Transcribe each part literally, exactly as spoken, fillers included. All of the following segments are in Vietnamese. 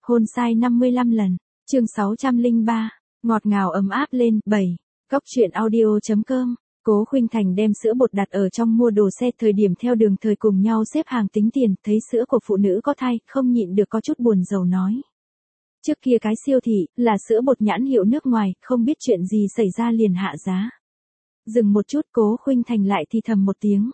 Hôn sai năm mươi lăm lần. Chương sáu trăm lẻ ba. Ngọt ngào ấm áp lên. bảy. Cóc truyện audio chấm com. Cố Khuynh Thành đem sữa bột đặt ở trong mua đồ xe, thời điểm theo Đường Thời cùng nhau xếp hàng tính tiền, thấy sữa của phụ nữ có thai, không nhịn được có chút buồn rầu nói. Trước kia cái siêu thị, là sữa bột nhãn hiệu nước ngoài, không biết chuyện gì xảy ra liền hạ giá. Dừng một chút, Cố Khuynh Thành lại thì thầm một tiếng.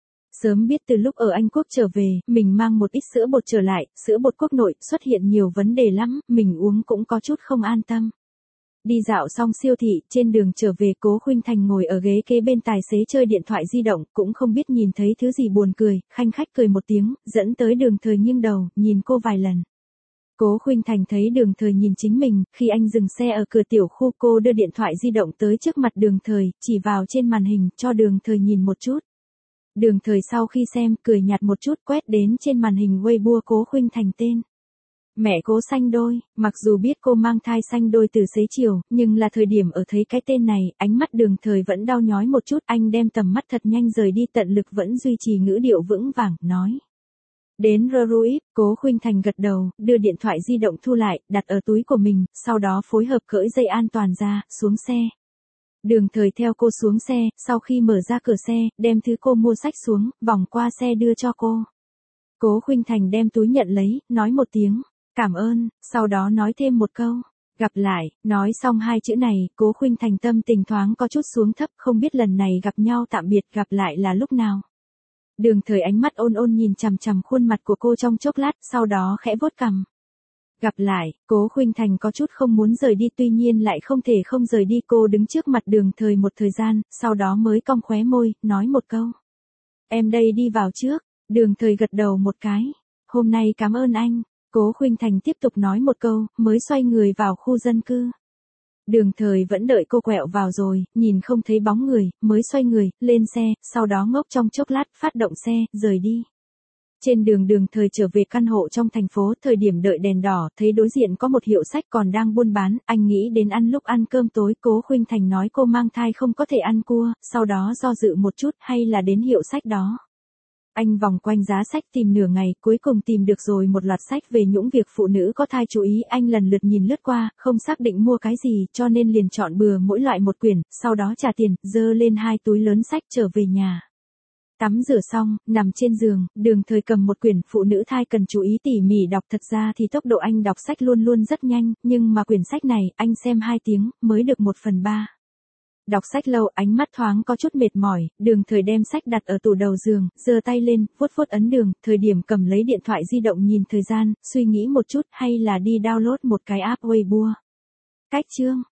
Sớm biết từ lúc ở Anh Quốc trở về, mình mang một ít sữa bột trở lại, sữa bột quốc nội xuất hiện nhiều vấn đề lắm, mình uống cũng có chút không an tâm. Đi dạo xong siêu thị, trên đường trở về Cố Khuynh Thành ngồi ở ghế kế bên tài xế chơi điện thoại di động, cũng không biết nhìn thấy thứ gì buồn cười, khanh khách cười một tiếng, dẫn tới Đường Thời nghiêng đầu, nhìn cô vài lần. Cố Khuynh Thành thấy Đường Thời nhìn chính mình, khi anh dừng xe ở cửa tiểu khu, cô đưa điện thoại di động tới trước mặt Đường Thời, chỉ vào trên màn hình, cho Đường Thời nhìn một chút. Đường Thời sau khi xem, cười nhạt một chút, quét đến trên màn hình Weibo Cố Khuynh Thành tên. Mẹ Cố Sanh Đôi. Mặc dù biết cô mang thai Sanh Đôi từ xế chiều, nhưng là thời điểm ở thấy cái tên này, ánh mắt Đường Thời vẫn đau nhói một chút, anh đem tầm mắt thật nhanh rời đi, tận lực vẫn duy trì ngữ điệu vững vàng, nói. Đến Ruip, Cố Khuynh Thành gật đầu, đưa điện thoại di động thu lại, đặt ở túi của mình, sau đó phối hợp cởi dây an toàn ra, xuống xe. Đường Thời theo cô xuống xe, sau khi mở ra cửa xe, đem thứ cô mua xách xuống, vòng qua xe đưa cho cô. Cố Khuynh Thành đem túi nhận lấy, nói một tiếng, cảm ơn, sau đó nói thêm một câu, gặp lại. Nói xong hai chữ này, Cố Khuynh Thành tâm tình thoáng có chút xuống thấp, không biết lần này gặp nhau tạm biệt gặp lại là lúc nào. Đường Thời ánh mắt ôn ôn nhìn chằm chằm khuôn mặt của cô trong chốc lát, sau đó khẽ vuốt cằm. Gặp lại. Cố Khuynh Thành có chút không muốn rời đi, tuy nhiên lại không thể không rời đi, cô đứng trước mặt Đường Thời một thời gian, sau đó mới cong khóe môi, nói một câu. Em đây đi vào trước. Đường Thời gật đầu một cái. Hôm nay cảm ơn anh. Cố Khuynh Thành tiếp tục nói một câu, mới xoay người vào khu dân cư. Đường Thời vẫn đợi cô quẹo vào rồi, nhìn không thấy bóng người, mới xoay người, lên xe, sau đó ngốc trong chốc lát, phát động xe, rời đi. Trên đường Đường Thời trở về căn hộ trong thành phố, thời điểm đợi đèn đỏ, thấy đối diện có một hiệu sách còn đang buôn bán, anh nghĩ đến ăn lúc ăn cơm tối, Cố Khuynh Thành nói cô mang thai không có thể ăn cua, sau đó do dự một chút, hay là đến hiệu sách đó. Anh vòng quanh giá sách tìm nửa ngày, cuối cùng tìm được rồi một loạt sách về những việc phụ nữ có thai chú ý, anh lần lượt nhìn lướt qua, không xác định mua cái gì, cho nên liền chọn bừa mỗi loại một quyển, sau đó trả tiền, dơ lên hai túi lớn sách trở về nhà. Tắm rửa xong, nằm trên giường, Đường Thời cầm một quyển phụ nữ thai cần chú ý tỉ mỉ đọc, thật ra thì tốc độ anh đọc sách luôn luôn rất nhanh, nhưng mà quyển sách này, anh xem hai tiếng, mới được một phần ba. Đọc sách lâu, ánh mắt thoáng có chút mệt mỏi, Đường Thời đem sách đặt ở tủ đầu giường, giơ tay lên, vuốt vuốt ấn đường, thời điểm cầm lấy điện thoại di động nhìn thời gian, suy nghĩ một chút, hay là đi download một cái app Weibo. Cách chương.